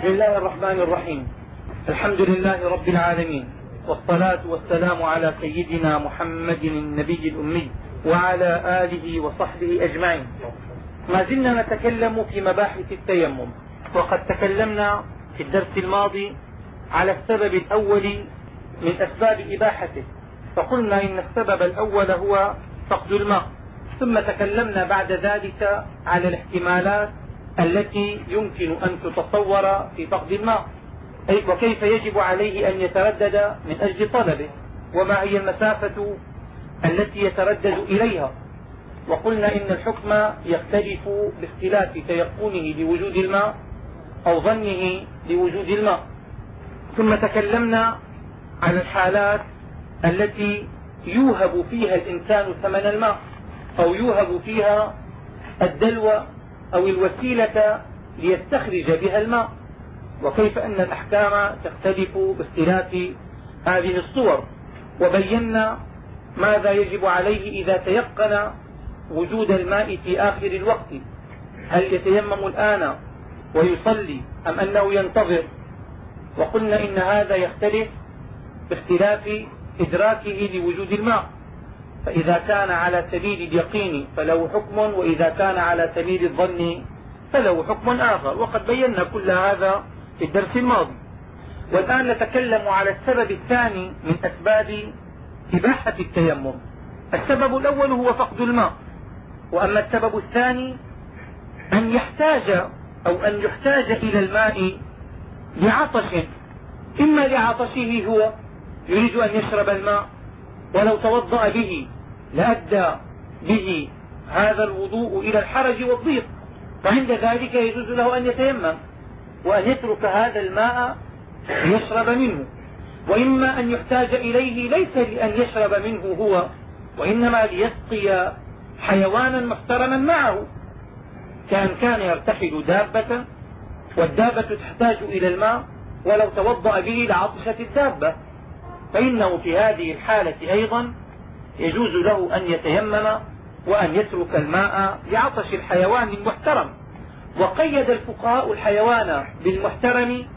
بسم الله الرحمن الرحيم. الحمد لله رب العالمين، والصلاة والسلام على سيدنا محمد النبي الأمي وعلى آله وصحبه أجمعين. ما زلنا نتكلم في مباحث التيمم، وقد تكلمنا في الدرس الماضي على السبب الأول من أسباب إباحته، فقلنا إن السبب الأول هو فقد الماء، ثم تكلمنا بعد ذلك على الاحتمالات التي يمكن أن تتصور في فقد الماء، وكيف يجب عليه أن يتردد من أجل طلبه، وما هي المسافة التي يتردد إليها. وقلنا إن الحكم يختلف باختلاف تيقنه لوجود الماء أو ظنه لوجود الماء. ثم تكلمنا عن الحالات التي يوهب فيها الإنسان ثمن الماء، أو يوهب فيها الدلو أو الوسيلة ليستخرج بها الماء، وكيف أن الأحكام تختلف باختلاف هذه الصور. وبينا ماذا يجب عليه إذا تيقن وجود الماء في آخر الوقت، هل يتيمم الآن ويصلي أم أنه ينتظر. وقلنا إن هذا يختلف باختلاف إدراكه لوجود الماء، فإذا كان على سبيل اليقين فله حكم، وإذا كان على سبيل الظن فله حكم آخر، وقد بينا كل هذا في الدرس الماضي. والآن نتكلم على السبب الثاني من أسباب إباحة التيمم. السبب الأول هو فقد الماء، وأما السبب الثاني أن يحتاج إلى الماء لعطش، إما لعطشه هو يريد أن يشرب الماء، ولو توضأ به لأدى به هذا الوضوء إلى الحرج والضيق، فعند ذلك يجوز له أن يتيمم وأن يترك هذا الماء ليشرب منه. وإما أن يحتاج إليه ليس لأن يشرب منه هو، وإنما ليسقي حيوانا محترما معه، كان يرتحل دابة، والدابة تحتاج إلى الماء، ولو توضأ به لعطشت الدابة، فإنه في هذه الحالة أيضا يجوز له أن يتيمم وأن يترك الماء لعطش الحيوان المحترم. وقيد الفقهاء الحيوان بالمحترم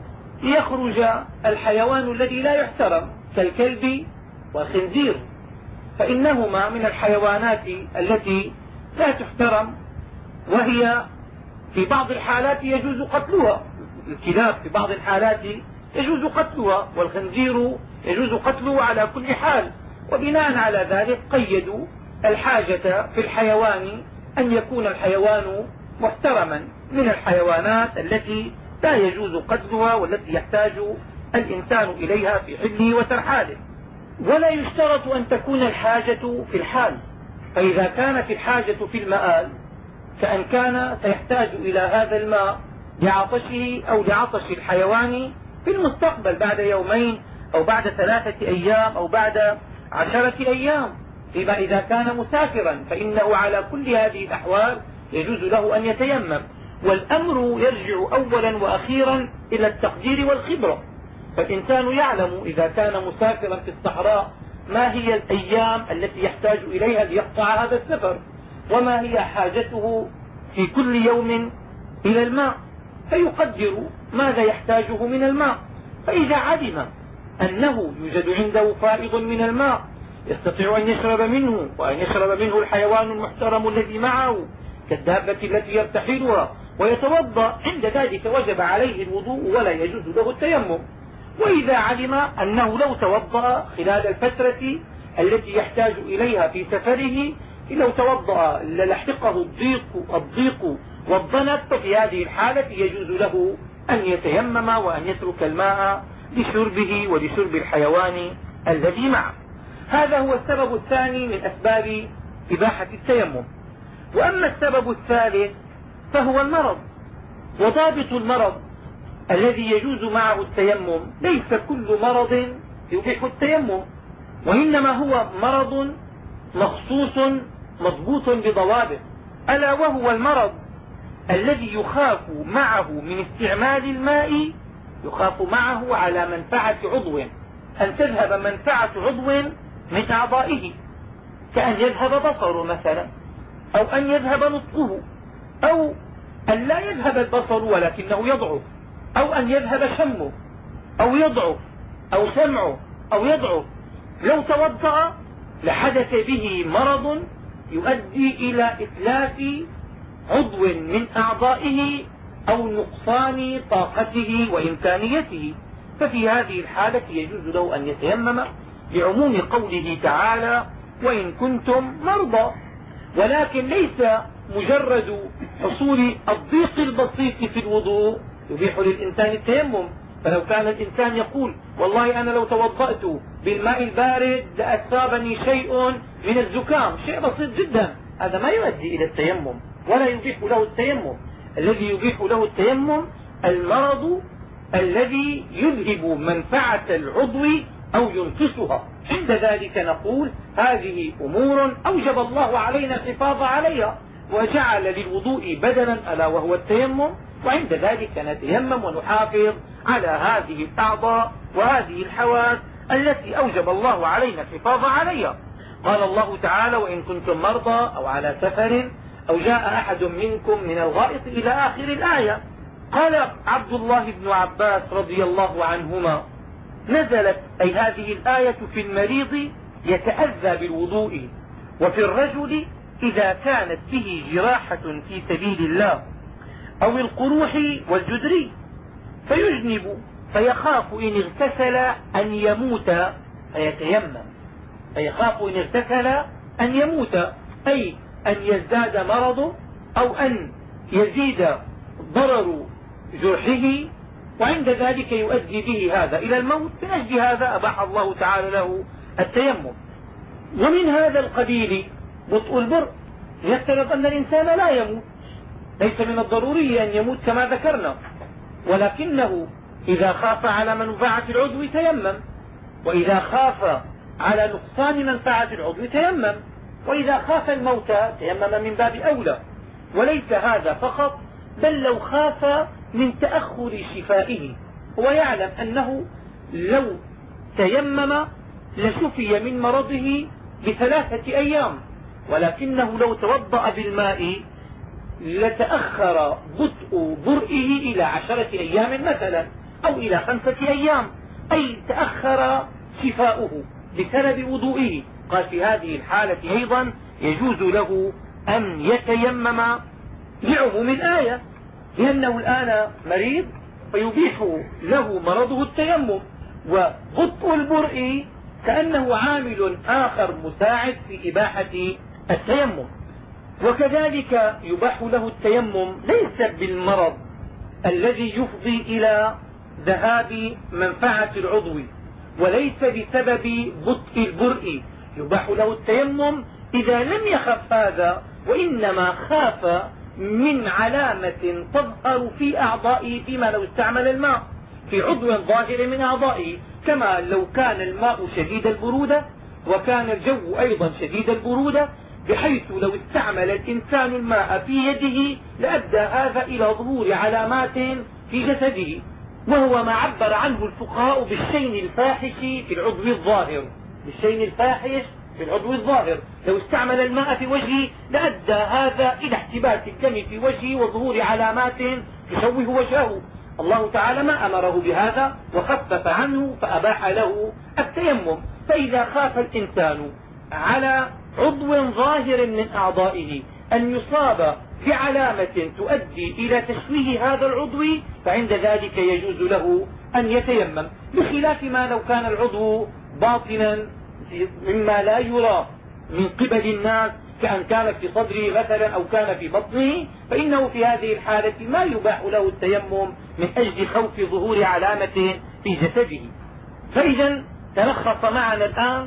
ليخرج الحيوان الذي لا يحترم كالكلب والخنزير، فإنهما من الحيوانات التي لا تحترم، وهي في بعض الحالات يجوز قتلها. الكلاب في بعض الحالات يجوز قتلها، والخنزير يجوز قتله على كل حال. وبناء على ذلك قيدوا الحاجة في الحيوان أن يكون الحيوان محترما، من الحيوانات التي لا يجوز قتلها والتي يحتاج الإنسان إليها في حله وترحاله. ولا يشترط أن تكون الحاجة في الحال، فإذا كانت الحاجة في المآل، كأن كان سيحتاج إلى هذا الماء لعطشه أو لعطش الحيوان في المستقبل بعد يومين أو بعد 3 أيام أو بعد 10 أيام، فيما إذا كان مسافرا فإنه على كل هذه الأحوال يجوز له أن يتيمم. والأمر يرجع أولا وأخيرا إلى التقدير والخبرة، فالإنسان يعلم إذا كان مسافرا في الصحراء ما هي الأيام التي يحتاج إليها ليقطع هذا السفر، وما هي حاجته في كل يوم إلى الماء، فيقدر ماذا يحتاجه من الماء. فإذا علم أنه يوجد عنده فائض من الماء يستطيع أن يشرب منه، وأن يشرب منه الحيوان المحترم الذي معه كالدابة التي يرتحلها، ويتوضا، عند ذلك وجب عليه الوضوء ولا يجوز له التيمم. وإذا علم أنه لو توضا خلال الفترة التي يحتاج إليها في سفره، لو توضا للحقه الضيق والضنك، ففي هذه الحالة يجوز له أن يتيمم وأن يترك الماء لشربه ولشرب الحيوان الذي معه. هذا هو السبب الثاني من أسباب إباحة التيمم. وأما السبب الثالث فهو المرض. وضابط المرض الذي يجوز معه التيمم ليس كل مرض يبيح التيمم، وإنما هو مرض مخصوص مضبوط بضوابط، ألا وهو المرض الذي يخاف معه من استعمال الماء، يخاف معه على منفعة عضو، أن تذهب منفعة عضو من أعضائه، كأن يذهب بصره مثلا، أو أن يذهب نطقه، أو أن لا يذهب البصر ولكنه يضعف، أو أن يذهب شمه أو يضعف أو سمعه أو يضعف، لو توضأ لحدث به مرض يؤدي إلى إتلاف عضو من أعضائه أو نقصان طاقته وإمكانيته، ففي هذه الحالة يجوز له أن يتيمم لعموم قوله تعالى وإن كنتم مرضى. ولكن ليس مجرد حصول الضيق البسيط في الوضوء يبيح للإنسان التيمم. فلو كان الإنسان يقول والله أنا لو توضأت بالماء البارد لأصابني شيء من الزكام، شيء بسيط جدا، هذا ما يؤدي إلى التيمم ولا يبيح له التيمم. الذي يبيح له التيمم المرض الذي يذهب منفعة العضو أو ينقصها، عند ذلك نقول هذه أمور أوجب الله علينا الحفاظ عليها وجعل للوضوء بدلا ألا وهو التيمم، وعند ذلك نتيمم ونحافظ على هذه الأعضاء وهذه الحواس التي أوجب الله علينا الحفاظ عليها. قال الله تعالى وإن كنتم مرضى أو على سفر أو جاء أحد منكم من الغائط إلى آخر الآية. قال عبد الله بن عباس رضي الله عنهما نزلت أي هذه الآية في المريض يتأذى بالوضوء، وفي الرجل إذا كانت به جراحة في سبيل الله أو القروح والجدري فيجنب فيخاف إن اغتسل أن يموت فيتيمم. فيخاف إن اغتسل أن يموت أي أن يزداد مرضه أو أن يزيد ضرر جرحه، وعند ذلك يؤدي به هذا إلى الموت، من أجل هذا أباح الله تعالى له التيمم. ومن هذا القبيل بطء البرء، يفترض أن الإنسان لا يموت، ليس من الضروري أن يموت كما ذكرنا، ولكنه إذا خاف على منفعة العضو تيمم، وإذا خاف على نقصان منفعة العضو تيمم، وإذا خاف الموت تيمم من باب أولى. وليس هذا فقط، بل لو خاف من تأخر شفائه، هو يعلم أنه لو تيمم لشفي من مرضه ب3 أيام، ولكنه لو توضأ بالماء لتأخر بطء برئه إلى 10 أيام مثلا أو إلى 5 أيام، أي تأخر شفاؤه بسبب وضوئه. قال في هذه الحالة أيضا يجوز له أن يتيمم لعموم الآية، لأنه الآن مريض فيبيح له مرضه التيمم، وبطء البرء كأنه عامل آخر مساعد في إباحة التيمم. وكذلك يباح له التيمم ليس بالمرض الذي يفضي إلى ذهاب منفعة العضو، وليس بسبب بطء البرء، يباح له التيمم إذا لم يخف هذا، وإنما خاف من علامة تظهر في أعضائه فيما لو استعمل الماء في عضو ظاهر من أعضائه، كما لو كان الماء شديد البرودة وكان الجو أيضا شديد البرودة، بحيث لو استعمل الإنسان الماء في يده لأدى هذا إلى ظهور علامات في جسده، وهو ما عبر عنه الفقهاء بالشين الفاحش في العضو الظاهر. بالشين الفاحش في العضو الظاهر، لو استعمل الماء في وجهه لأدى هذا إلى احتباس الدم في وجهه وظهور علامات تشوه وجهه. الله تعالى ما أمره بهذا وخفف عنه فأباح له التيمم. فإذا خاف الإنسان على عضو ظاهر من أعضائه أن يصاب بعلامة تؤدي إلى تشويه هذا العضو، فعند ذلك يجوز له أن يتيمم، بخلاف ما لو كان العضو باطنا مما لا يرى من قبل الناس، كأن كان في صدره مثلا أو كان في بطنه، فإنه في هذه الحالة ما يباح له التيمم من أجل خوف ظهور علامة في جسده. فإذا تلخص معنا الآن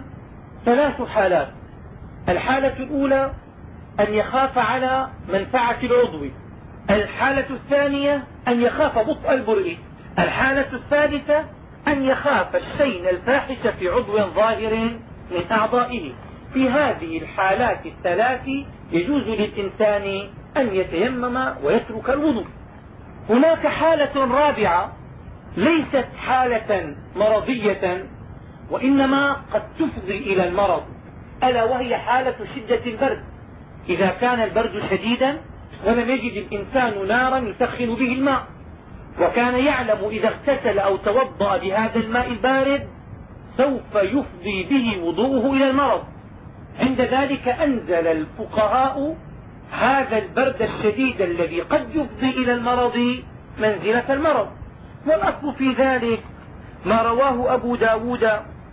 3 حالات. الحالة الأولى أن يخاف على منفعة العضو، الحالة الثانية أن يخاف بطء البرء، الحالة الثالثة أن يخاف الشين الفاحش في عضو ظاهر من أعضائه. في هذه الحالات ال3 يجوز للإنسان أن يتيمم ويترك الوضوء. هناك حالة رابعة ليست حالة مرضية وإنما قد تفضي إلى المرض، ألا وهي حالة شدة البرد. إذا كان البرد شديدا ولم يجد الإنسان نارا يسخن به الماء، وكان يعلم إذا اغتسل أو توضأ بهذا الماء البارد سوف يفضي به وضوءه إلى المرض. عند ذلك أنزل الفقهاء هذا البرد الشديد الذي قد يفضي إلى المرض منزلة المرض. والأصل في ذلك ما رواه أبو ب داود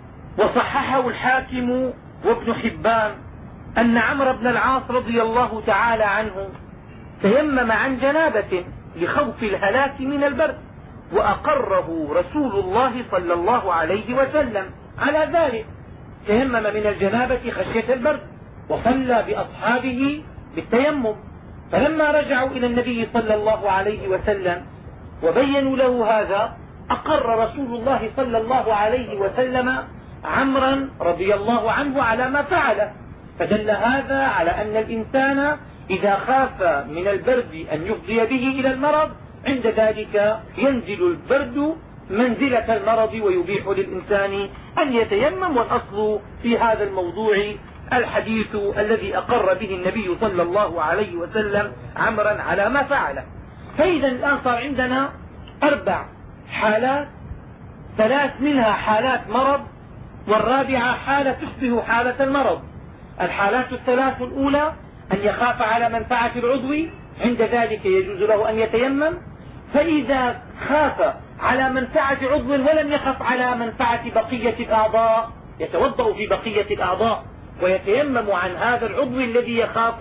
وصححه الحاكم وابن حبان أن عمرو بن العاص رضي الله تعالى عنه تيمم عن جنابة لخوف الهلاك من البرد، وأقره رسول الله صلى الله عليه وسلم على ذلك. تيمم من الجنابة خشية البرد، وصلى بأصحابه بالتيمم. فلما رجعوا إلى النبي صلى الله عليه وسلم وبينوا له هذا، أقر رسول الله صلى الله عليه وسلم عمرا رضي الله عنه على ما فعله. فدل هذا على أن الإنسان إذا خاف من البرد أن يفضي به إلى المرض عند ذلك ينزل البرد منزلة المرض ويبيح للإنسان أن يتيمم. والأصل في هذا الموضوع الحديث الذي أقر به النبي صلى الله عليه وسلم عمرا على ما فعله. فإذا الآن صار عندنا 4 حالات، 3 منها حالات مرض، والرابعة حالة تشبه حالة المرض. الحالات ال3 الأولى أن يخاف على منفعة العضو، عند ذلك يجوز له أن يتيمم. فإذا خاف على منفعة عضو ولم يخف على منفعة بقية الأعضاء يتوضأ في بقية الأعضاء ويتيمم عن هذا العضو الذي يخاف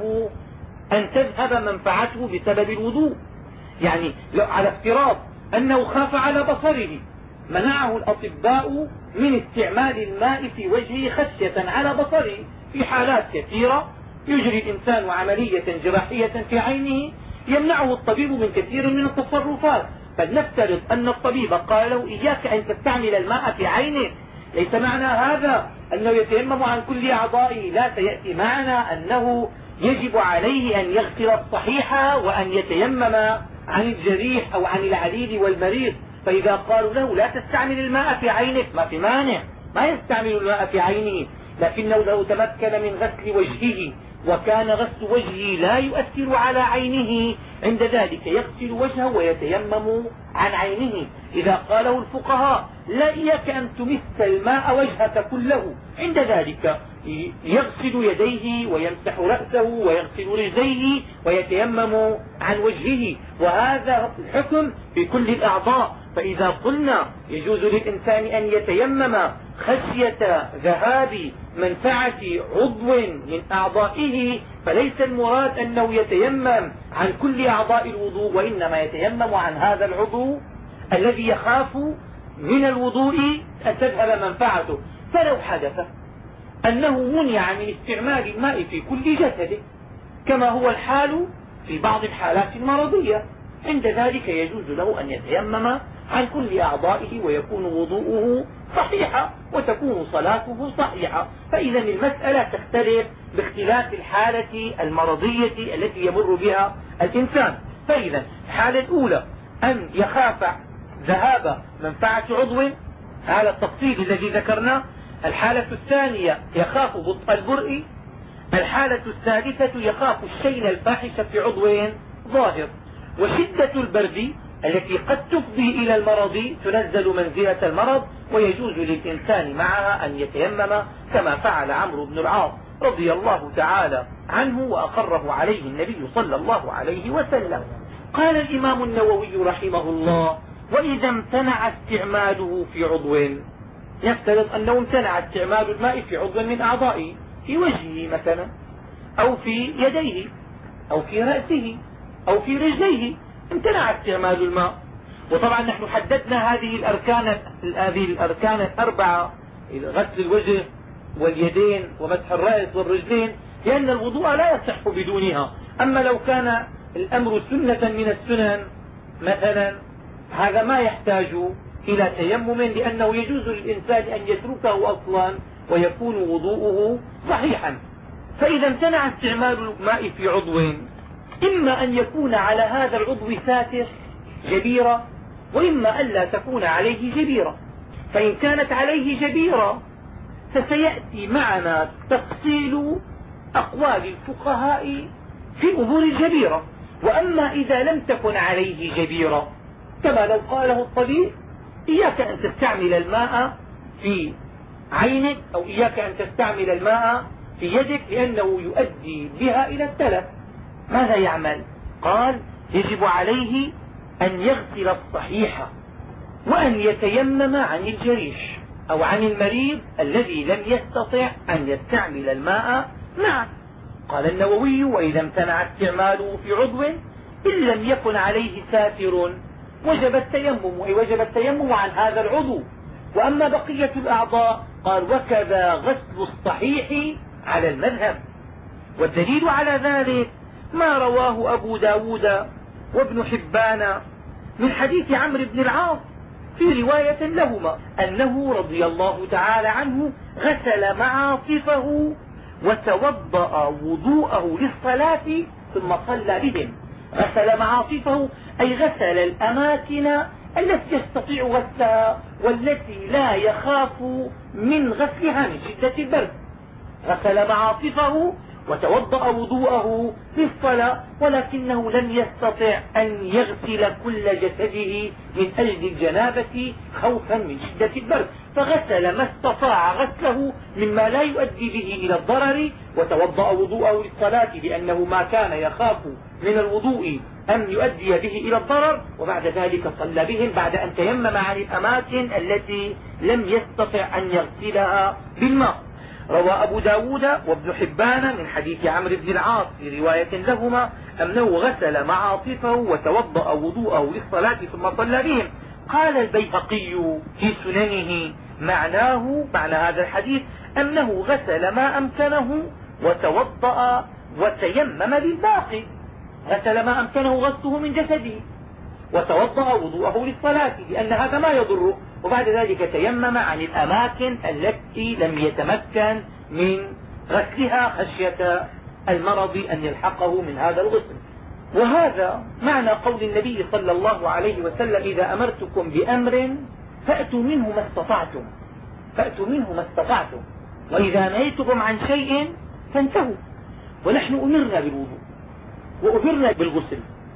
أن تذهب منفعته بسبب الوضوء. يعني على افتراض أنه خاف على بصره، منعه الأطباء من استعمال الماء في وجهه خشية على بصره. في حالات كثيرة يجري الإنسان عملية جراحية في عينه يمنعه الطبيب من كثير من التصرفات، فلنفترض أن الطبيب قال له إياك أن تستعمل الماء في عينه. ليس معنى هذا أنه يتيمم عن كل أعضائه، لا، سيأتي معنا أنه يجب عليه أن يغسل الصحيح وأن يتيمم عن الجريح أو عن العليل والمريض. فإذا قالوا له لا تستعمل الماء في عينك ما في مانع، ما يستعمل الماء في عينه، لكنه لو تمكن من غسل وجهه وكان غسل وجهه لا يؤثر على عينه عند ذلك يغسل وجهه ويتيمم عن عينه. إذا قاله الفقهاء لا إياك أن تمس الماء وجهك كله، عند ذلك يغسل يديه ويمسح رأسه ويغسل رجليه ويتيمم عن وجهه، وهذا الحكم في كل الأعضاء. فإذا قلنا يجوز للإنسان أن يتيمم خشية ذهاب منفعة عضو من أعضائه، فليس المراد أنه يتيمم عن كل أعضاء الوضوء، وإنما يتيمم عن هذا العضو الذي يخاف من الوضوء أن تذهب منفعته. فلو حدث أنه منع من استعمال الماء في كل جسده كما هو الحال في بعض الحالات المرضية، عند ذلك يجوز له أن يتيمم عن كل أعضائه ويكون وضوءه صحيحا وتكون صلاته صحيحة. فإذا المسألة تختلف باختلاف الحالة المرضية التي يمر بها الإنسان. فإذا الحالة الأولى أن يخاف ذهاب منفعة عضو، هذا التفصيل الذي ذكرناه. الحالة الثانية يخاف بطء البرء. الحالة الثالثة يخاف الشين الفاحش في عضو ظاهر. وشدة البرد التي قد تفضي إلى المرض تنزل منزلة المرض، ويجوز للإنسان معها أن يتيمم كما فعل عمرو بن العاص رضي الله تعالى عنه وأقره عليه النبي صلى الله عليه وسلم. قال الإمام النووي رحمه الله: وإذا امتنع استعماله في عضو، يفترض أنه امتنع استعمال الماء في عضو من أعضائه، في وجهه مثلا أو في يديه أو في رأسه أو في رجليه، امتنع استعمال الماء. وطبعا نحن حددنا هذه الأركان 4: غسل الوجه واليدين ومسح الرأس والرجلين، لأن الوضوء لا يصح بدونها. أما لو كان الأمر سنة من السنن مثلا، هذا ما يحتاج إلى تيمم، لأنه يجوز للإنسان أن يتركه أصلا ويكون وضوءه صحيحا. فإذا امتنع استعمال الماء في عضو، إما أن يكون على هذا العضو ساتر جبيرة، وإما ألا تكون عليه جبيرة. فإن كانت عليه جبيرة فسيأتي معنا تفصيل أقوال الفقهاء في أمور الجبيرة. وأما إذا لم تكن عليه جبيرة كما لو قاله الطبيب إياك أن تستعمل الماء في عينك أو إياك أن تستعمل الماء في يدك لأنه يؤدي بها إلى التلف. ماذا يعمل؟ قال يجب عليه أن يغسل الصحيح وأن يتيمم عن الجريح أو عن المريض الذي لم يستطع أن يستعمل الماء معه. قال النووي وإذا امتنع استعماله في عضو إن لم يكن عليه ساتر وجب التيمم، أي وجب التيمم عن هذا العضو. وأما بقية الأعضاء قال وكذا غسل الصحيح على المذهب. والدليل على ذلك ما رواه أبو ب داود وابن حبان من حديث عمرو بن العاص في رواية لهما أنه رضي الله تعالى عنه غسل معاصفه وتوضأ وضوءه للصلاة ثم صلى بهم. غسل معاصفه أي غسل الأماكن التي يستطيع غسلها والتي لا يخاف من غسلها من شدة البرد. غسل معاصفه وتوضأ وضوءه للصلاة ولكنه لم يستطع أن يغسل كل جسده من أجل الجنابة خوفا من شدة البرد، فغسل ما استطاع غسله مما لا يؤدي به إلى الضرر وتوضأ وضوءه للصلاة لأنه ما كان يخاف من الوضوء أن يؤدي به إلى الضرر، وبعد ذلك صلى بهم بعد أن تيمم عن الأماكن التي لم يستطع أن يغسلها بالماء. روى أبو ب داود وابن حبان من حديث عمرو بن العاص في رواية لهما أنه غسل معاطفه وتوضأ وضوءه للصلاة ثم صلى بهم. قال البيهقي في سننه معنى هذا الحديث أنه غسل ما أمكنه وتوضأ وتيمم للباقي. غسل ما أمكنه غسله من جسده وتوضأ وضوءه للصلاة لأن هذا ما يضره، وبعد ذلك تيمم عن الأماكن التي لم يتمكن من غسلها خشية المرض أن يلحقه من هذا الغسل. وهذا معنى قول النبي صلى الله عليه وسلم إذا أمرتكم بأمر فأتوا منه ما استطعتم، فأتوا منه ما استطعتم، وإذا نهيتكم عن شيء فانتهوا. ونحن أمرنا بالوضوء وأمرنا بالغسل،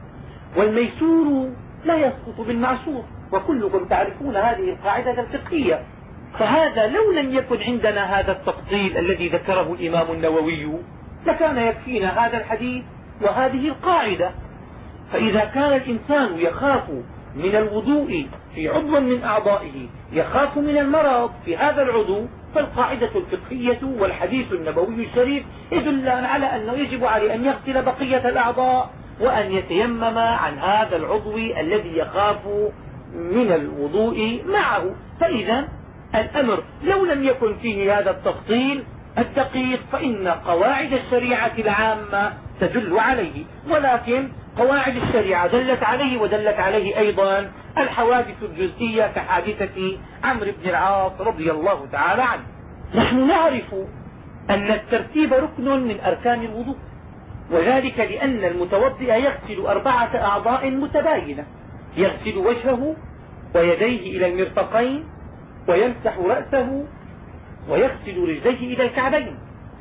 والميسور لا يسقط بالمعسور، وكلكم تعرفون هذه القاعدة الفقهية. فهذا لو لم يكن عندنا هذا التفصيل الذي ذكره الإمام النووي لكان يكفينا هذا الحديث وهذه القاعدة. فإذا كان الإنسان يخاف من الوضوء في عضو من أعضائه، يخاف من المرض في هذا العضو، فالقاعدة الفقهية والحديث النبوي الشريف يدلان على أنه يجب عليه أن يغسل بقية الأعضاء وأن يتيمم عن هذا العضو الذي يخاف من الوضوء معه. فإذا الأمر لو لم يكن فيه هذا التفصيل الدقيق فإن قواعد الشريعة العامة تدل عليه، ولكن قواعد الشريعة دلت عليه ودلت عليه أيضا الحوادث الجزئية كحادثة عمرو بن العاص رضي الله تعالى عنه. نحن نعرف أن الترتيب ركن من أركان الوضوء، وذلك لأن المتوضئ يغسل 4 أعضاء متباينة، يغسل وجهه ويديه إلى المرفقين ويمسح رأسه ويغسل رجليه إلى الكعبين،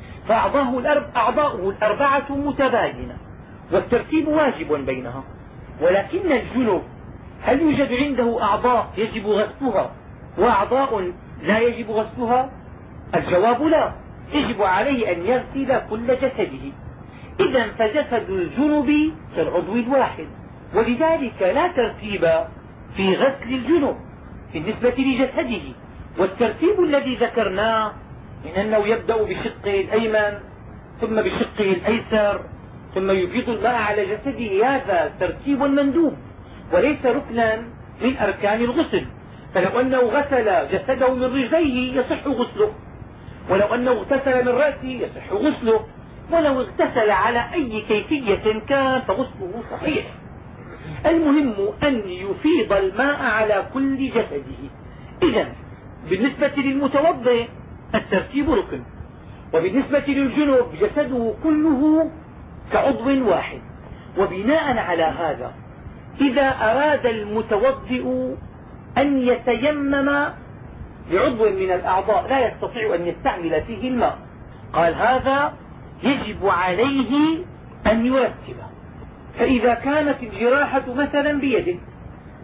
فأعضاؤه 4 متباينة والترتيب واجب بينها. ولكن الجنب هل يوجد عنده أعضاء يجب غسلها وأعضاء لا يجب غسلها؟ الجواب لا، يجب عليه أن يغسل كل جسده. إذا فجسد الجنب كالعضو الواحد، ولذلك لا ترتيب في غسل الجنب بالنسبة لجسده. والترتيب الذي ذكرناه من أنه يبدأ بشقه الأيمن ثم بشقه الأيسر ثم يفيض الماء على جسده، هذا ترتيب مندوب وليس ركنا من أركان الغسل. فلو أنه غسل جسده من رجليه يصح غسله، ولو أنه اغتسل من رأسه يصح غسله، ولو اغتسل على أي كيفية كان فغسله صحيح. المهم أن يفيض الماء على كل جسده. إذا بالنسبة للمتوضئ الترتيب ركن، وبالنسبة للجنب جسده كله كعضو واحد. وبناء على هذا إذا أراد المتوضئ أن يتيمم بعضو من الأعضاء لا يستطيع أن يستعمل فيه الماء، قال هذا يجب عليه أن يرتبه. فإذا كانت الجراحة مثلا بيده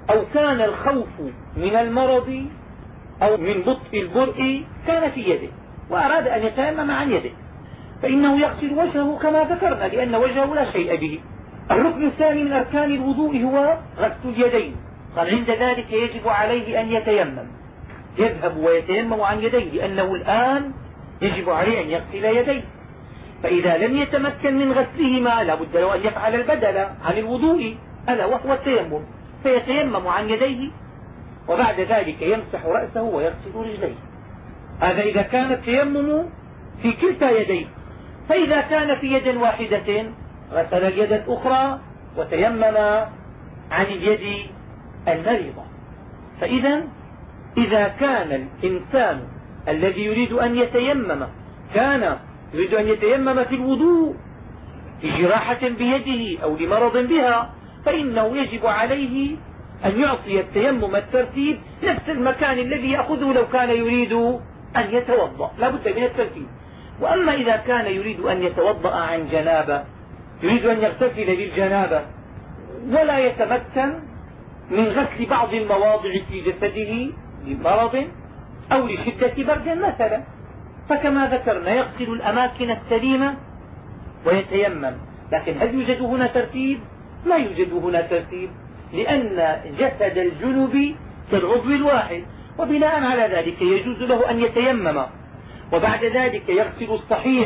أو كان الخوف من المرض أو من بطء البرء كان في يده وأراد أن يتيمم عن يده، فإنه يغسل وجهه كما ذكرنا لأن وجهه لا شيء به. الركن الثاني من أركان الوضوء هو غسل اليدين. قال عند ذلك يجب عليه أن يتيمم، يذهب ويتيمم عن يديه لأنه الآن يجب عليه أن يغسل يديه. فإذا لم يتمكن من غسلهما لا بد له أن يفعل البدل عن الوضوء ألا وهو التيمم، فيتيمم عن يديه وبعد ذلك يمسح رأسه ويغسل رجليه. هذا إذا كان التيمم في كلتا يديه. فإذا كان في يد واحدة غسل اليد الأخرى وتيمم عن اليد المريضة. فإذا إذا كان الإنسان الذي يريد أن يتيمم كان يريد أن يتيمم في الوضوء لجراحة بيده أو لمرض بها، فإنه يجب عليه أن يعطي التيمم الترتيب نفس المكان الذي يأخذه لو كان يريد أن يتوضأ، لا بد من الترتيب. وأما إذا كان يريد أن يتوضأ عن جنابة، يريد أن يغتسل للجنابة ولا يتمكن من غسل بعض المواضع في جسده لمرض أو لشدة برد مثلا، فكما ذكرنا يغسل الأماكن السليمة ويتيمم. لكن هل يوجد هنا ترتيب؟ لا يوجد هنا ترتيب، لأن جسد الجنب كالعضو الواحد، وبناء على ذلك يجوز له أن يتيمم وبعد ذلك يغسل الصحيح،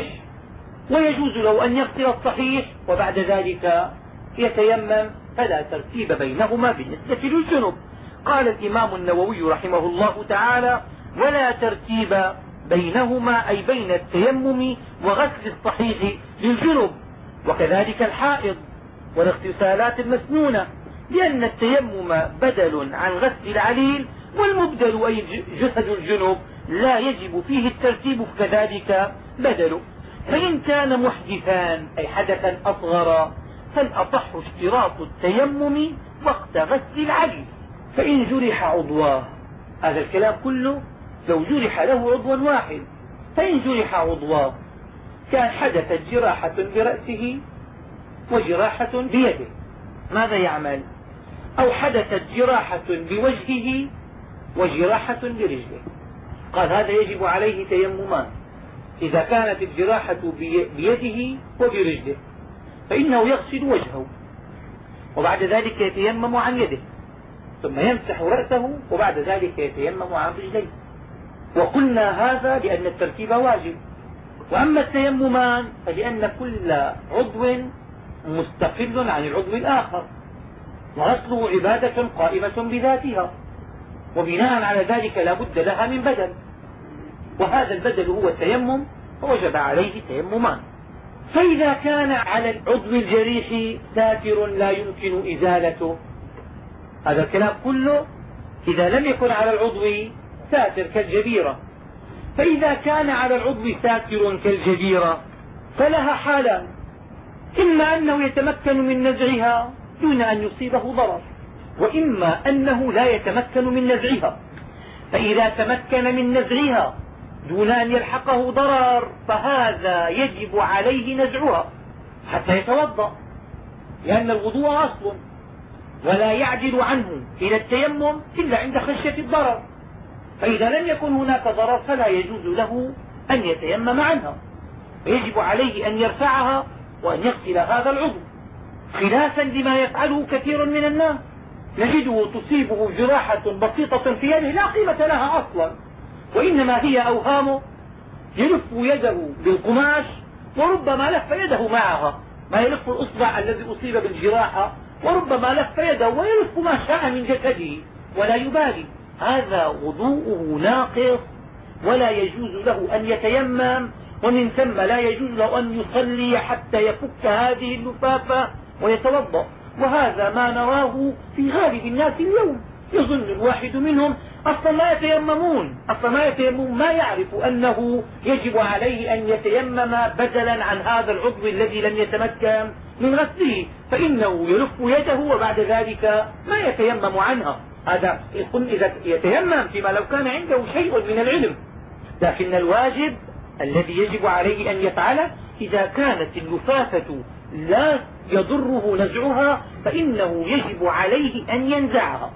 ويجوز له أن يغسل الصحيح وبعد ذلك يتيمم، فلا ترتيب بينهما بالنسبة للجنب. قال الإمام النووي رحمه الله تعالى: ولا ترتيب بينهما أي بين التيمم وغسل الصحيح للجنب، وكذلك الحائض والاغتسالات المسنونة، لأن التيمم بدل عن غسل العليل، والمبدل أي جسد الجنب لا يجب فيه الترتيب كذلك بدله. فإن كان محدثان أي حدثا أصغر فالأصح اشتراط التيمم وقت غسل العليل. فإن جرح عضواه، هذا الكلام كله لو جرح له عضو واحد، فإن جرح عضواه كان حدثت جراحة برأسه وجراحة بيده، ماذا يعمل؟ أو حدثت جراحة بوجهه وجراحة برجله، قال هذا يجب عليه تيممان. إذا كانت الجراحة بيده وبرجله فإنه يغسل وجهه وبعد ذلك يتيمم عن يده، ثم يمسح رأسه وبعد ذلك يتيمم عن رجليه. وقلنا هذا لأن الترتيب واجب. وأما التيممان فلأن كل عضو مستقل عن العضو الآخر، وغسله عبادة قائمة بذاتها، وبناء على ذلك لا بد لها من بدل، وهذا البدل هو التيمم، فوجب عليه تيممان. فإذا كان على العضو الجريح ساتر لا يمكن إزالته، هذا الكلام كله إذا لم يكن على العضو ساتر كالجبيرة. فإذا كان على العضو ساتر كالجبيرة فلها حالان: إما أنه يتمكن من نزعها دون أن يصيبه ضرر، وإما أنه لا يتمكن من نزعها. فإذا تمكن من نزعها دون أن يلحقه ضرر فهذا يجب عليه نزعها حتى يتوضأ، لأن الوضوء أصل ولا يعدل عنه إلى التيمم إلا عند خشية الضرر. فإذا لم يكن هناك ضرر فلا يجوز له أن يتيمم عنها، فيجب عليه أن يرفعها وأن يغسل هذا العضو، خلافا لما يفعله كثير من الناس، نجده تصيبه جراحة بسيطة في يده لا قيمة لها أصلا، وإنما هي أوهامه، يلف يده بالقماش وربما لف يده معها، ما يلف الأصبع الذي أصيب بالجراحة وربما لف يده ويلف ما شاء من جسده ولا يبالي. هذا وضوءه ناقص ولا يجوز له أن يتيمم، ومن ثم لا يجوز له أن يصلي حتى يفك هذه اللفافة ويتوضا. وهذا ما نراه في غالب الناس اليوم، يظن الواحد منهم أصلا ما يتيممون، ما يعرف أنه يجب عليه أن يتيمم بدلا عن هذا العضو الذي لم يتمكن من غسله، فإنه يلف يده وبعد ذلك ما يتيمم عنها. هذا إذا يتيمم فيما لو كان عنده شيء من العلم، لكن الواجب الذي يجب عليه أن يفعله إذا كانت اللفافة لا يضره نزعها فإنه يجب عليه أن ينزعها.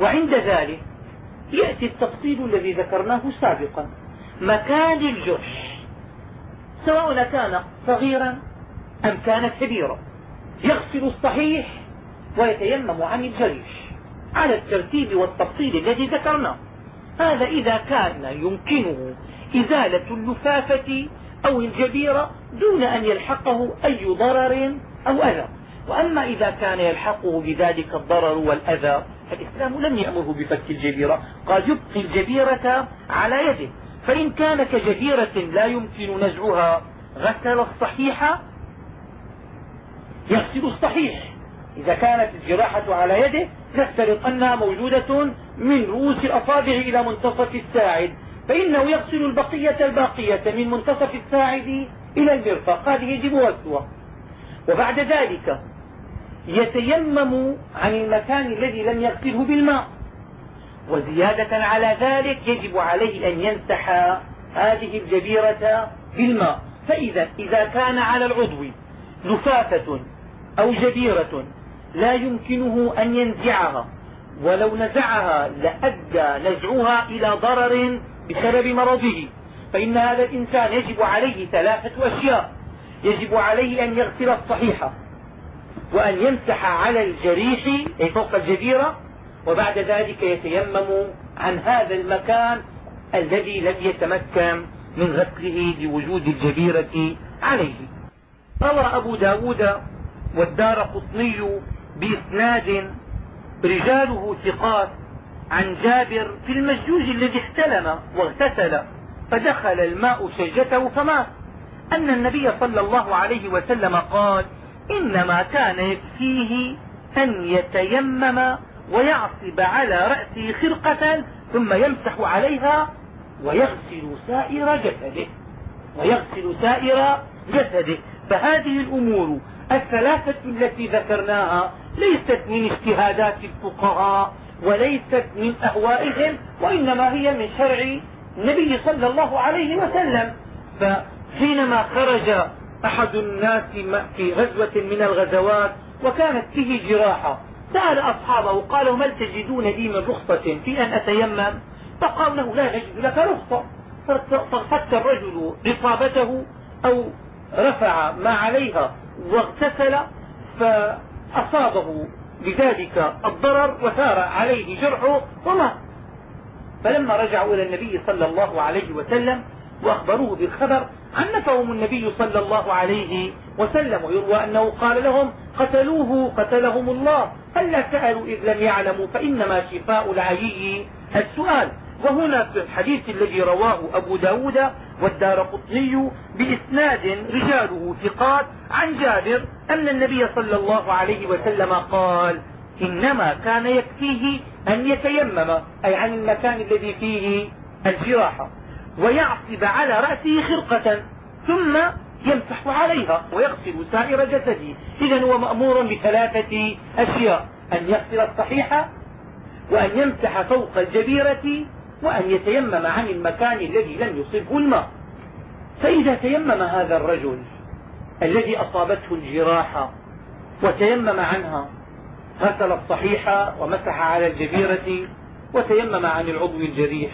وعند ذلك يأتي التفصيل الذي ذكرناه سابقا. مكان الجرح سواء كان صغيرا أم كان كبيرا يغسل الصحيح ويتيمم عن الجريح على الترتيب والتفصيل الذي ذكرناه. هذا إذا كان يمكنه إزالة اللفافة أو الجبيرة دون أن يلحقه أي ضرر أو أذى. وأما إذا كان يلحقه بذلك الضرر والأذى فالإسلام لم يأمره بفك الجبيرة، قال يبقي الجبيرة على يده. فإن كان كجبيرة لا يمكن نزعها غسل الصحيح، يغسل الصحيح. إذا كانت الجراحة على يده نفترض أنها موجودة من رؤوس الأصابع إلى منتصف الساعد، فإنه يغسل البقية الباقية من منتصف الساعد إلى المرفق، هذه يجب غسلها. وبعد ذلك يتيمم عن المكان الذي لم يغسله بالماء. وزيادة على ذلك يجب عليه أن يمسح هذه الجبيرة بالماء. إذا كان على العضو لفافة أو جبيرة لا يمكنه أن ينزعها، ولو نزعها لأدى نزعها إلى ضرر بسبب مرضه، فإن هذا الإنسان يجب عليه 3 أشياء. يجب عليه أن يغسل الصحيح، وأن يمسح على الجريح أي فوق الجبيرة، وبعد ذلك يتيمم عن هذا المكان الذي لم يتمكن من غسله لوجود الجبيرة عليه. روى أبو ب داود والدارقطني بإسناد رجاله ثقات عن جابر في المجوج الذي احتلم واغتسل فدخل الماء شجته فمات، أن النبي صلى الله عليه وسلم قال: إنما كان يكفيه أن يتيمم ويعصب على رأسه خرقة ثم يمسح عليها ويغسل سائر جسده. فهذه الأمور 3 التي ذكرناها ليست من اجتهادات الفقهاء وليست من أهوائهم، وإنما هي من شرع النبي صلى الله عليه وسلم. فحينما خرج أحد الناس في غزوة من الغزوات وكانت فيه جراحة سأل أصحابه قالوا: هل تجدون لي من رخصة في أن أتيمم؟ فقال له: لا نجد لك رخصة. ففك الرجل إصابته أو رفع ما عليها واغتسل فأصابه بذلك الضرر وثار عليه جرحه ومات. فلما رجعوا إلى النبي صلى الله عليه وسلم وأخبروه بالخبر عنفهم النبي صلى الله عليه وسلم، ويروى أنه قال لهم: قتلوه قتلهم الله، هلا سألوا إذ لم يعلموا، فإنما شفاء العيي السؤال. وهنا في الحديث الذي رواه أبو ب داود والدارقطني بإسناد رجاله ثقات عن جابر أن النبي صلى الله عليه وسلم قال: إنما كان يكفيه أن يتيمم أي عن المكان الذي فيه الجراحة ويعصب على رأسه خرقة ثم يمسح عليها ويغسل سائر جسده. إذن هو مأمور ب3 أشياء: أن يغسل الصحيح، وأن يمسح فوق الجبيرة، وأن يتيمم عن المكان الذي لم يصبه الماء. فإذا تيمم هذا الرجل الذي أصابته الجراحة وتيمم عنها، غسل الصحيح ومسح على الجبيرة وتيمم عن العضو الجريح،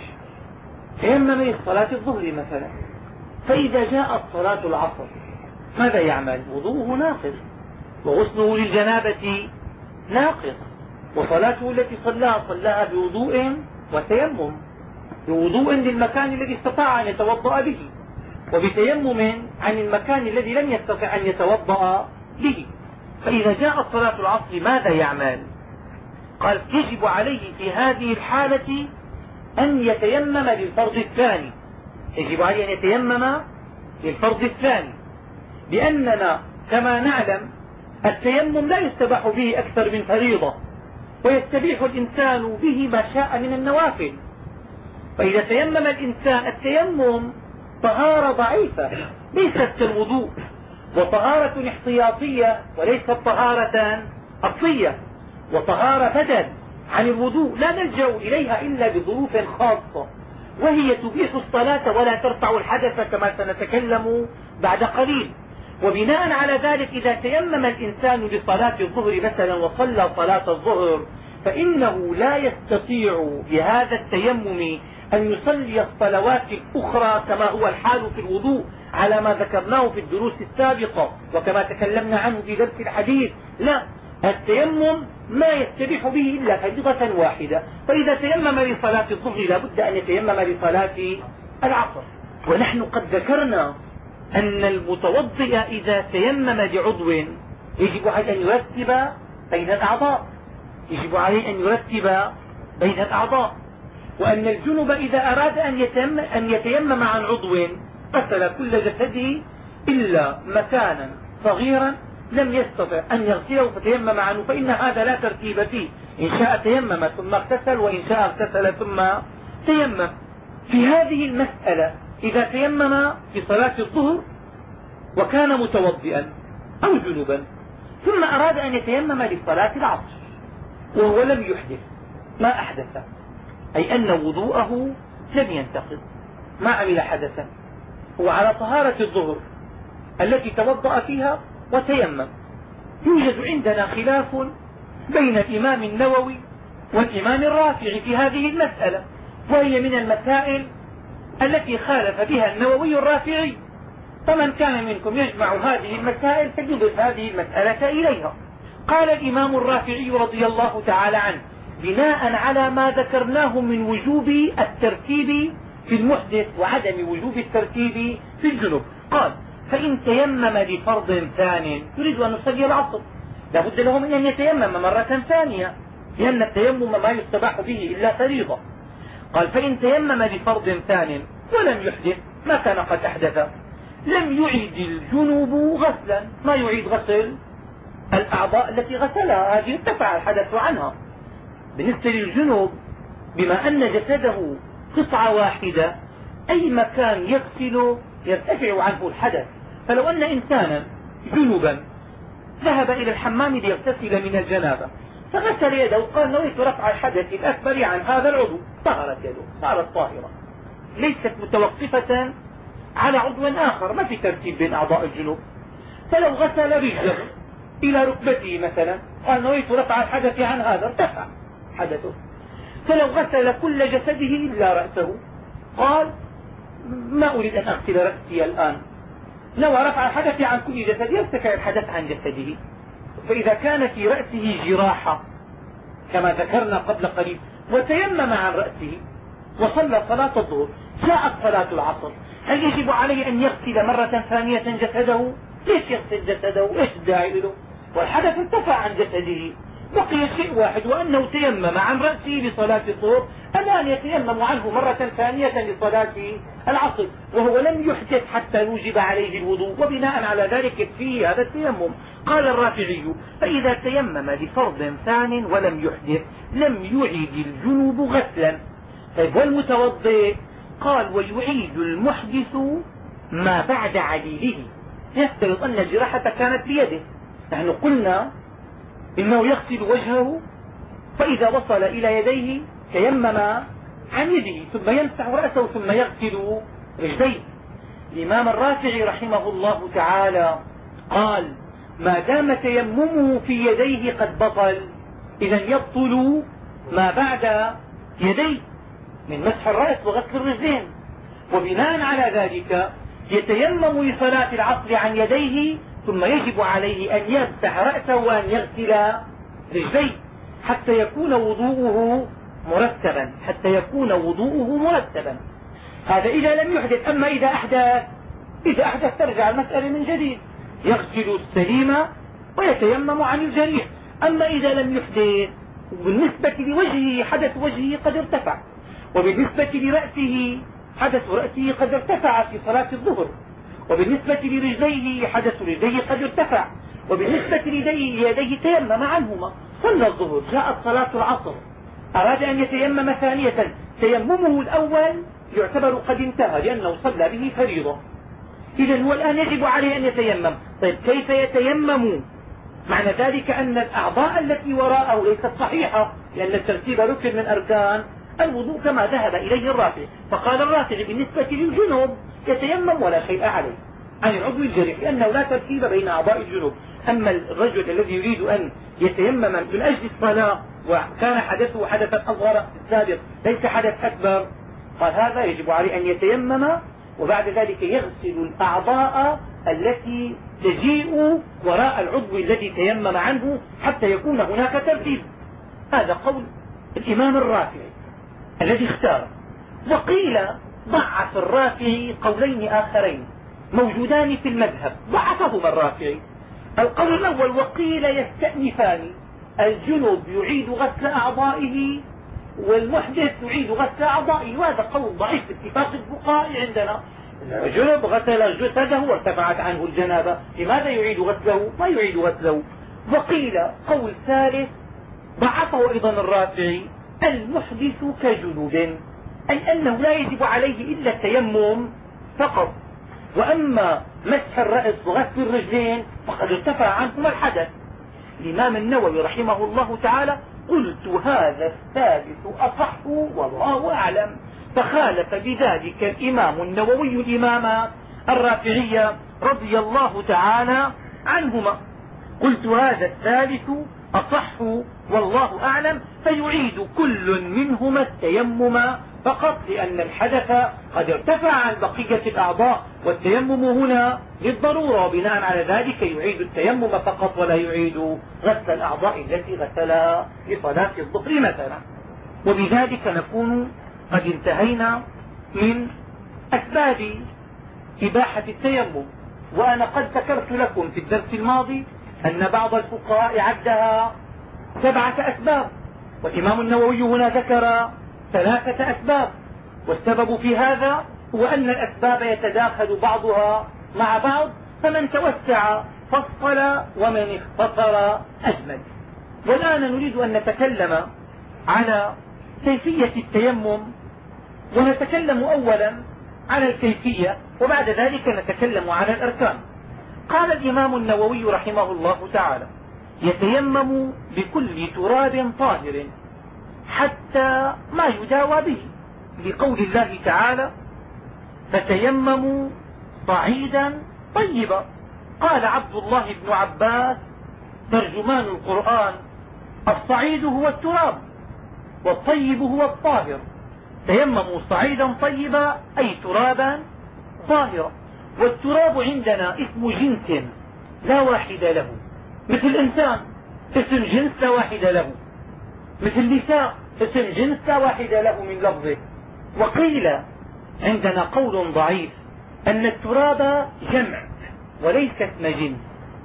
تيمم لصلاة الظهر مثلا، فإذا جاءت صلاة العصر ماذا يعمل؟ وضوءه ناقض، وغسله للجنابة ناقض، وصلاته التي صلاها بوضوء وتيمم، بوضوء للمكان الذي استطاع أن يتوضأ به، وبتيمم عن المكان الذي لم يستطع أن يتوضأ به. فإذا جاءت صلاة العصر ماذا يعمل؟ قال: يجب عليه في هذه الحالة أن يتيمم للفرض الثاني. يجب عليه أن يتيمم للفرض الثاني، لأننا كما نعلم التيمم لا يستباح به أكثر من فريضة، ويستبيح الإنسان به ما شاء من النوافل. فإذا تيمم الإنسان، التيمم طهارة ضعيفة ليست كالوضوء، وطهارة احتياطية وليست طهارة أصلية، وطهارة بدل عن الوضوء لا نلجأ إليها إلا بظروف خاصة، وهي تبيح الصلاة ولا ترفع الحدث كما سنتكلم بعد قليل. وبناء على ذلك إذا تيمم الإنسان لصلاة الظهر مثلا وصلى صلاة الظهر، فإنه لا يستطيع بهذا التيمم أن يصلي الصلوات الأخرى كما هو الحال في الوضوء على ما ذكرناه في الدروس السابقة وكما تكلمنا عنه في درس الحديث. لا، التيمم ما يستبيح به إلا فريضة واحدة، فإذا تيمم لصلاة الظهر لا بد أن يتيمم لصلاة العصر. ونحن قد ذكرنا أن المتوضئ إذا تيمم لعضو يجب عليه أن يرتب بين الأعضاء، يجب عليه أن يرتب بين الأعضاء، وأن الجنب إذا أراد أن يتيمم عن عضو غسل كل جسده إلا مكانا صغيرا لم يستطع أن يغسله فتيمم عنه، فإن هذا لا ترتيب فيه، إن شاء تيمم ثم اغتسل وإن شاء اغتسل ثم تيمم. في هذه المسألة إذا تيمم في صلاة الظهر وكان متوضئا أو جنبا ثم أراد أن يتيمم لصلاة العصر وهو لم يحدث، ما أحدث، أي أن وضوءه لم ينتقض، ما عمل حدثا، هو على طهارة الظهر التي توضأ فيها وتيمم. يوجد عندنا خلاف بين الإمام النووي والإمام الرافعي في هذه المسألة، وهي من المسائل التي خالف بها النووي الرافعي، فمن كان منكم يجمع هذه المسائل فليضف هذه المسألة إليها. قال الإمام الرافعي رضي الله تعالى عنه بناء على ما ذكرناه من وجوب الترتيب في المحدث وعدم وجوب الترتيب في الجنب، قال فإن تيمم لفرض ثان يريد أن يصلي العصر لا بد له من أن يتيمم مرة ثانية، لأن التيمم ما يستباح به إلا فريضة. قال فإن تيمم لفرض ثان ولم يحدث، ما كان قد أحدث، لم يعيد الجنوب غسلا، ما يعيد غسل الأعضاء التي غسلها، هذه ارتفع الحدث عنها. بالنسبة للجنوب بما أن جسده قطعة واحدة أي مكان يغسل يرتفع عنه الحدث، فلو أن إنسانا جنبا ذهب إلى الحمام ليغتسل من الجنابة فغسل يده وقال نويت رفع الحدث الأكبر عن هذا العضو، طهرت يده صارت طاهرة، ليست متوقفة على عضو آخر، ما في ترتيب بين أعضاء الجنوب. فلو غسل رجله إلى ركبته مثلا قال نويت رفع الحدث عن هذا، ارتفع حدثه. فلو غسل كل جسده إلا رأسه قال ما أريد أن أغسل رأسي الآن، لو رفع الحدث عن كل جسده يرتفع الحدث عن جسده. فإذا كان في رأسه جراحة كما ذكرنا قبل قليل وتيمم عن رأسه وصلى صلاة الظهر جاءت صلاة العصر، هل يجب عليه أن يغسل مرة ثانية جسده؟ ليش يغسل جسده؟ ايش الداعي له؟ والحدث ارتفع عن جسده، بقي شيء واحد وأنه تيمم عن رأسه لصلاة الظهر، الآن يتيمم عنه مرة ثانية لصلاة العصر وهو لم يحدث حتى يوجب عليه الوضوء، وبناء على ذلك يكفيه هذا التيمم. قال الرافعي فإذا تيمم لفرض ثان ولم يحدث لم يعيد الجنوب غسلا. طيب والمتوضئ؟ قال ويعيد المحدث ما بعد عليله، يفترض أن الجراحة كانت بيده، نحن قلنا إنه يغسل وجهه فإذا وصل إلى يديه تيمم عن يده ثم يمسح رأسه ثم يغسل رجليه. الإمام الرافعي رحمه الله تعالى قال ما دام تيممه في يديه قد بطل إذا يبطل ما بعد يديه من مسح الرأس وغسل الرجلين، وبناء على ذلك يتيمم لصلاة العصر عن يديه ثم يجب عليه أن يمسح رأسه وأن يغسل رجليه حتى يكون وضوءه مرتبا، حتى يكون وضوءه مرتبا. هذا إذا لم يحدث. أما إذا أحدث ترجع المسألة من جديد، يغسل السليم ويتيمم عن الجريح. أما إذا لم يحدث بالنسبة لوجهه حدث وجهه قد ارتفع، وبالنسبة لرأسه حدث رأسه قد ارتفع في صلاة الظهر، وبالنسبة لرجليه حدث رجليه قد ارتفع، وبالنسبة ليديه تيمم عنهما. صلى الظهر جاءت صلاة العصر أراد أن يتيمم ثانية، تيممه الأول يعتبر قد انتهى لأنه صلى به فريضة، إذا هو الآن يجب عليه أن يتيمم. طيب كيف يتيمم؟ معنى ذلك أن الأعضاء التي وراءه ليست صحيحة، لأن الترتيب ركن من أركان الوضوء كما ذهب إليه الرافعي. فقال الرافعي بالنسبة للجنوب يتيمم ولا شيء عليه عن العضو الجريح لأنه لا ترتيب بين أعضاء الجنوب. أما الرجل الذي يريد أن يتيمم من أجل الصلاة وكان حدثه حدثا أصغر في السابق ليس حدث أكبر، قال هذا يجب عليه أن يتيمم وبعد ذلك يغسل الأعضاء التي تجيء وراء العضو الذي تيمم عنه حتى يكون هناك ترتيب. هذا قول الإمام الرافعي الذي اختار. وقيل ضعف الرافعي قولين آخرين موجودان في المذهب، ضعفهما الرافعي. القول الأول وقيل يستأنفان، الجنب يعيد غسل أعضائه والمحدث يعيد غسل أعضائه، وهذا قول ضعيف باتفاق الفقهاء عندنا. الجنب غسل جسده وارتفعت عنه الجنابة، لماذا يعيد غسله؟ ما يعيد غسله. وقيل قول ثالث ضعفه أيضا الرافعي، المحدث كجنوب، أي أنه لا يجب عليه إلا التيمم فقط، وأما مسح الرأس وغسل الرجلين فقد ارتفع عنهما الحدث. الإمام النووي رحمه الله تعالى قلت هذا الثالث أصح والله أعلم، فخالف بذلك الإمام النووي الإمام الرافعي رضي الله تعالى عنهما. قلت هذا الثالث أصح والله أعلم، فيعيد كل منهما التيمم فقط، لأن الحدث قد ارتفع عن بقية الأعضاء، والتيمم هنا للضرورة، وبناء على ذلك يعيد التيمم فقط ولا يعيد غسل الأعضاء التي غسلها لصلاة الظهر مثلا. وبذلك نكون قد انتهينا من أسباب إباحة التيمم. وأنا قد ذكرت لكم في الدرس الماضي أن بعض الفقهاء عدها 7 أسباب، والإمام النووي هنا ذكر 3 أسباب، والسبب في هذا هو أن الأسباب يتداخل بعضها مع بعض، فمن توسع فصل ومن اختصر أجمل. والآن نريد أن نتكلم على كيفية التيمم، ونتكلم أولا على الكيفية وبعد ذلك نتكلم على الأركان. قال الإمام النووي رحمه الله تعالى يتيمم بكل تراب طاهر حتى ما يداوى به، لقول الله تعالى فتيمموا صعيدا طيبا. قال عبد الله بن عباس ترجمان القرآن الصعيد هو التراب والطيب هو الطاهر، تيمموا صعيدا طيبا أي ترابا طاهرا. والتراب عندنا اسم جنس لا واحد له، مثل الإنسان اسم جنس لا واحد له، مثل النساء اسم جنس لا واحد له من لفظه. وقيل عندنا قول ضعيف أن التراب جمع وليس اسم جنس،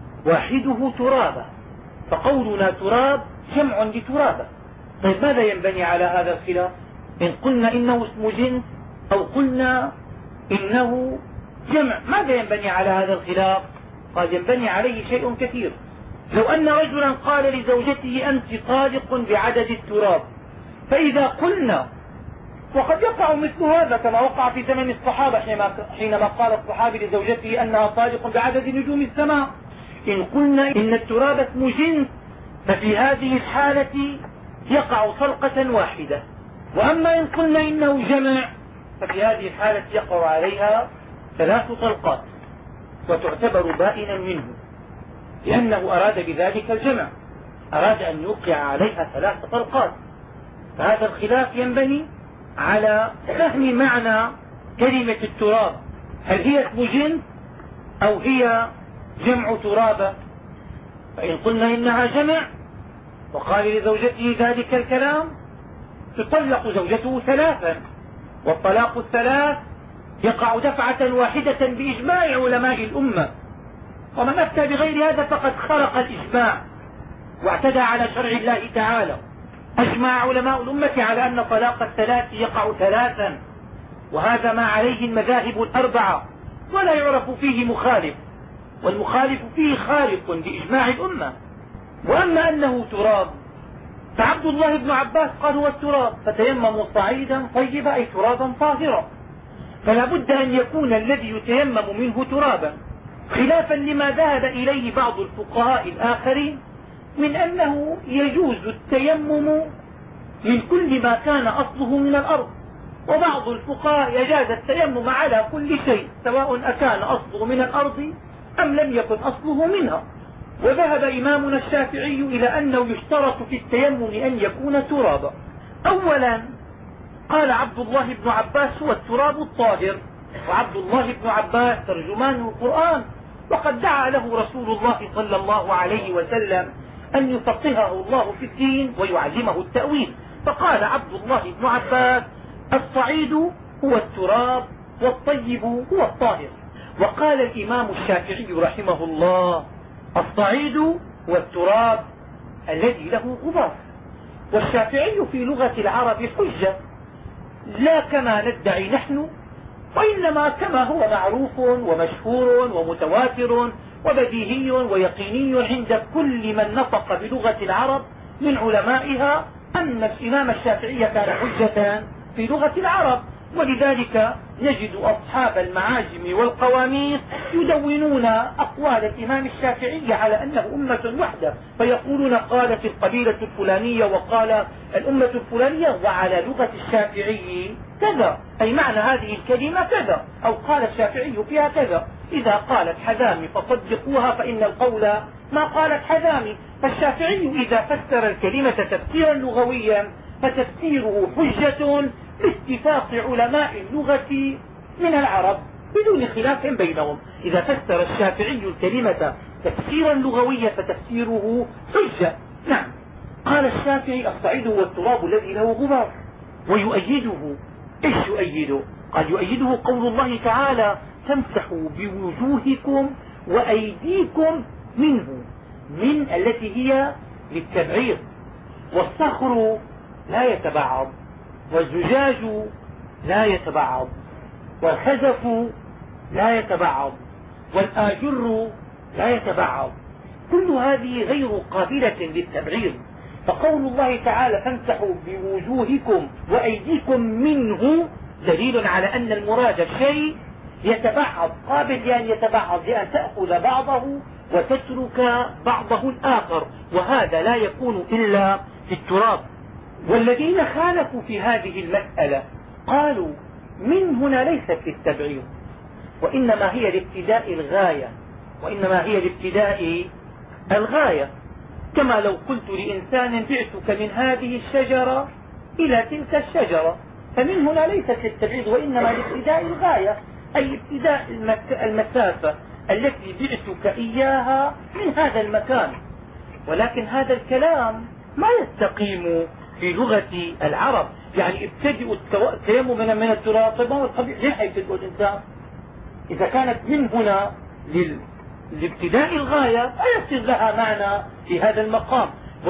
واحده ترابا، فقولنا تراب جمع لترابا. طيب ماذا ينبني على هذا الخلاف؟ إن قلنا إنه اسم جنس أو قلنا إنه جمع، ماذا ينبني على هذا الخلاف؟ قال ينبني عليه شيء كثير. لو أن رجلا قال لزوجته أنت طالق بعدد التراب، فإذا قلنا، وقد يقع مثل هذا كما وقع في زمن الصحابة حينما قال الصحابي لزوجته أنها طالق بعدد نجوم السماء، إن قلنا إن التراب اسم جنس ففي هذه الحالة يقع طلقة واحدة، وأما إن قلنا إنه جمع ففي هذه الحالة يقع عليها 3 طلقات وتعتبر بائنا منه، لأنه أراد بذلك الجمع، أراد أن يوقع عليها 3 طلقات. فهذا الخلاف ينبني على فهم معنى كلمة التراب، هل هي اسم جنس أو هي جمع ترابة. فإن قلنا إنها جمع وقال لزوجته ذلك الكلام تطلق زوجته 3، والطلاق الثلاث يقع دفعة واحدة بإجماع علماء الأمة، ومن أفتى بغير هذا فقد خرق الإجماع واعتدى على شرع الله تعالى. أجمع علماء الأمة على أن طلاق الثلاث يقع 3، وهذا ما عليه المذاهب ال4 ولا يعرف فيه مخالف، والمخالف فيه خالق بإجماع الأمة. وأما أنه تراب فعبد الله بن عباس قال هو التراب، فتيمموا صعيدا طيبا أي ترابا طاهرا، فلا بد أن يكون الذي يتيمم منه ترابا، خلافا لما ذهب إليه بعض الفقهاء الآخرين من أنه يجوز التيمم من كل ما كان أصله من الأرض. وبعض الفقهاء يجاز التيمم على كل شيء سواء أكان أصله من الأرض أم لم يكن أصله منها. وذهب إمامنا الشافعي إلى أنه يشترط في التيمم أن يكون ترابا. أولا قال عبد الله بن عباس هو التراب الطاهر، وعبد الله بن عباس ترجمان القرآن، وقد دعا له رسول الله صلى الله عليه وسلم أن يفقهه الله في الدين ويعلمه التأويل، فقال عبد الله بن عباس الصعيد هو التراب والطيب هو الطاهر. وقال الإمام الشافعي رحمه الله الصعيد هو التراب الذي له غبار. والشافعي في لغة العرب حجة، لا كما ندعي نحن، وإنما كما هو معروف ومشهور ومتواتر وبديهي ويقيني عند كل من نطق بلغة العرب من علمائها أن الإمام الشافعي كان حجة في لغة العرب. ولذلك نجد أصحاب المعاجم والقواميس يدونون أقوال الإمام الشافعي على أنه أمة وحدة، فيقولون قالت القبيلة الفلانية وقال الأمة الفلانية وعلى لغة الشافعي كذا، أي معنى هذه الكلمة كذا، أو قال الشافعي فيها كذا. إذا قالت حذامي فصدقوها فإن القول ما قالت حذامي. فالشافعي إذا فسر الكلمة تفسيرا لغويا فتفسيره حجة باتفاق علماء اللغة من العرب بدون خلاف بينهم. إذا فسر الشافعي الكلمة تفسيرا لغويا فتفسيره حجة. نعم. قال الشافعي الصعيد هو التراب الذي له غبار. ويؤيده ايش يؤيده؟ قال يؤيده قول الله تعالى فامسحوا بوجوهكم وأيديكم منه، من التي هي للتبعيض. والصخر لا يتبعض، والزجاج لا يتبعض، والخزف لا يتبعض، والآجر لا يتبعض، كل هذه غير قابلة للتبعيض. فقول الله تعالى فامسحوا بوجوهكم وأيديكم منه دليل على أن المراد الشيء يتبعض، قابل لأن يتبعض، لأن تأخذ بعضه وتترك بعضه الآخر، وهذا لا يكون إلا في التراب. والذين خالفوا في هذه المسألة قالوا من هنا ليست للتبعيض، وإنما هي لابتداء الغاية، وإنما هي لابتداء الغاية. كما لو قلت لإنسان بعتك من هذه الشجرة إلى تلك الشجرة، فمن هنا ليست للتبعيض وإنما لابتداء الغاية، أي ابتداء المسافة التي بعتك إياها من هذا المكان. ولكن هذا الكلام ما يستقيم في لغة العرب، يعني ابتدئوا التيمم من التراب. طيب ما هو القبيح ليه حيبتدئوا الإنسان؟ إذا كانت من هنا لابتداء الغاية لا يصير لها معنى في هذا المقام.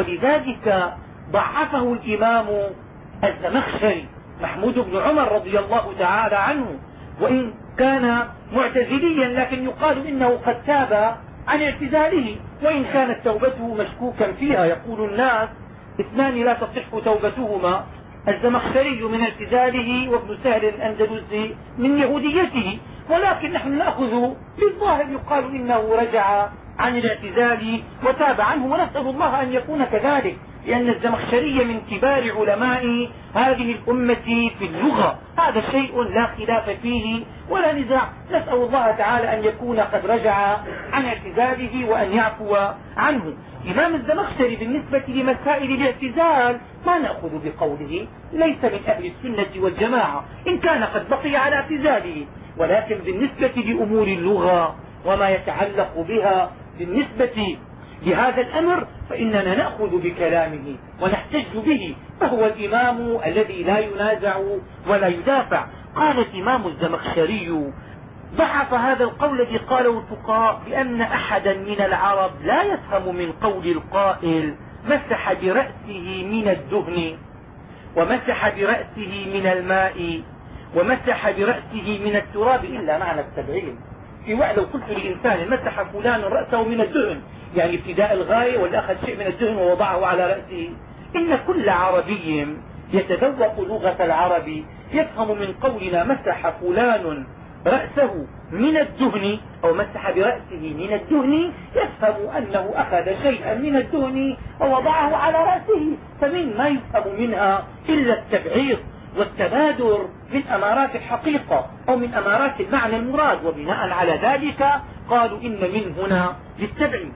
ولذلك ضعفه الإمام الزمخشري محمود بن عمر رضي الله تعالى عنه، وإن كان معتزليا لكن يقال إنه قد تاب عن اعتزاله، وإن كانت توبته مشكوكا فيها. يقول الناس اثنان لا تصح توبتهما، الزمخشري من اعتزاله وابن سهل الأندلسي من يهوديته، ولكن نحن نأخذ بالظاهر. يقال إنه رجع عن الاعتزال وتاب عنه، ونسأل الله أن يكون كذلك، لأن الزمخشري من كبار علماء هذه الأمة في اللغة، هذا شيء لا خلاف فيه ولا نزاع. نسأل الله تعالى أن يكون قد رجع عن اعتزاله وأن يعفو عنه. إمام الزمخشري بالنسبة لمسائل الاعتزال ما نأخذ بقوله، ليس من أهل السنة والجماعة إن كان قد بقي على اعتزاله، ولكن بالنسبة لأمور اللغة وما يتعلق بها بالنسبة لهذا الأمر فإننا نأخذ بكلامه ونحتج به، فهو الإمام الذي لا ينازع ولا يدافع. قال الإمام الزمخشري ضعف هذا القول الذي قاله الفقهاء بأن أحدا من العرب لا يفهم من قول القائل مسح برأسه من الدهن، ومسح برأسه من الماء، ومسح برأسه من التراب إلا معنى التبعيض. في وقت لو قلت لإنسان مسح فلان رأسه من الدهن، يعني ابتداء الغاية، ولا أخذ شيء من الدهن ووضعه على رأسه. إن كل عربي يتذوق لغة العرب يفهم من قولنا مسح فلان رأسه من الدهن أو مسح برأسه من الدهن، يفهم أنه أخذ شيئا من الدهن ووضعه على رأسه، فمن ما يفهم منها إلا التبعيض والتبادر من أمارات الحقيقة أو من أمارات المعنى المراد، وبناء على ذلك قالوا إن من هنا للتبعيض.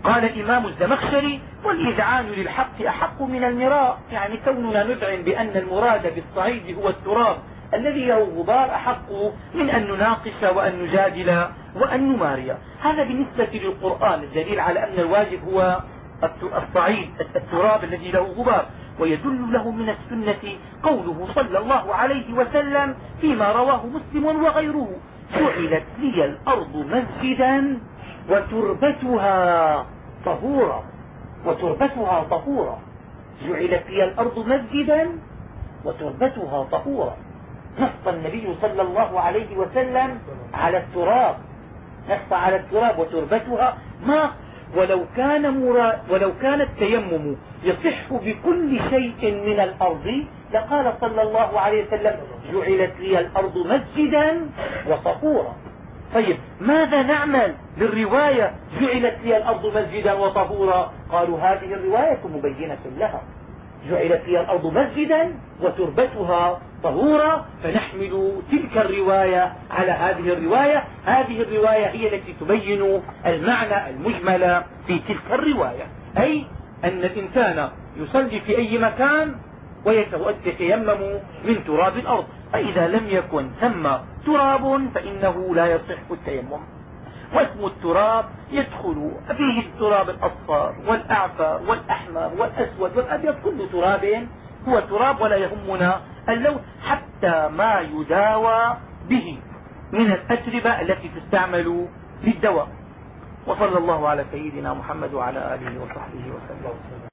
قال الإمام الزمخشري: والإذعان للحق أحق من المراء، يعني كوننا نذعن بأن المراد بالصعيد هو التراب الذي له غبار أحق من أن نناقش وأن نجادل وأن نماري. هذا بالنسبة للقرآن الدليل على أن الواجب هو الصعيد التراب الذي له غبار. ويدل له من السنة قوله صلى الله عليه وسلم فيما رواه مسلم وغيره: جعلت لي الأرض مسجدا وتربتها طهورا. وتربتها طهورا، جعلت لي الأرض مسجدا وتربتها طهورا. نص النبي صلى الله عليه وسلم على التراب، نص على التراب وتربتها ماء. ولو كان التيمم يصح بكل شيء من الأرض لقال صلى الله عليه وسلم: جعلت لي الأرض مسجدا وطهورا. طيب، ماذا نعمل بالرواية جعلت لي الأرض مسجدا وطهورا؟ قالوا: هذه الرواية مبينة لها، جعلت لي الأرض مسجدا وتربتها طهورا، فنحمل تلك الرواية على هذه الرواية. هذه الرواية هي التي تبين المعنى المجمل في تلك الرواية، أي أن الإنسان يصلي في أي مكان ويتيمم من تراب الأرض، فإذا لم يكن ثم تراب فإنه لا يصح التيمم. واسم التراب يدخل فيه التراب الأصفر والأعفر والأحمر والأسود والأبيض، كل تراب هو تراب، ولا يهمنا اللون، حتى ما يداوى به من الأتربة التي تستعمل في الدواء. وصلى الله على سيدنا محمد وعلى آله وصحبه وسلم.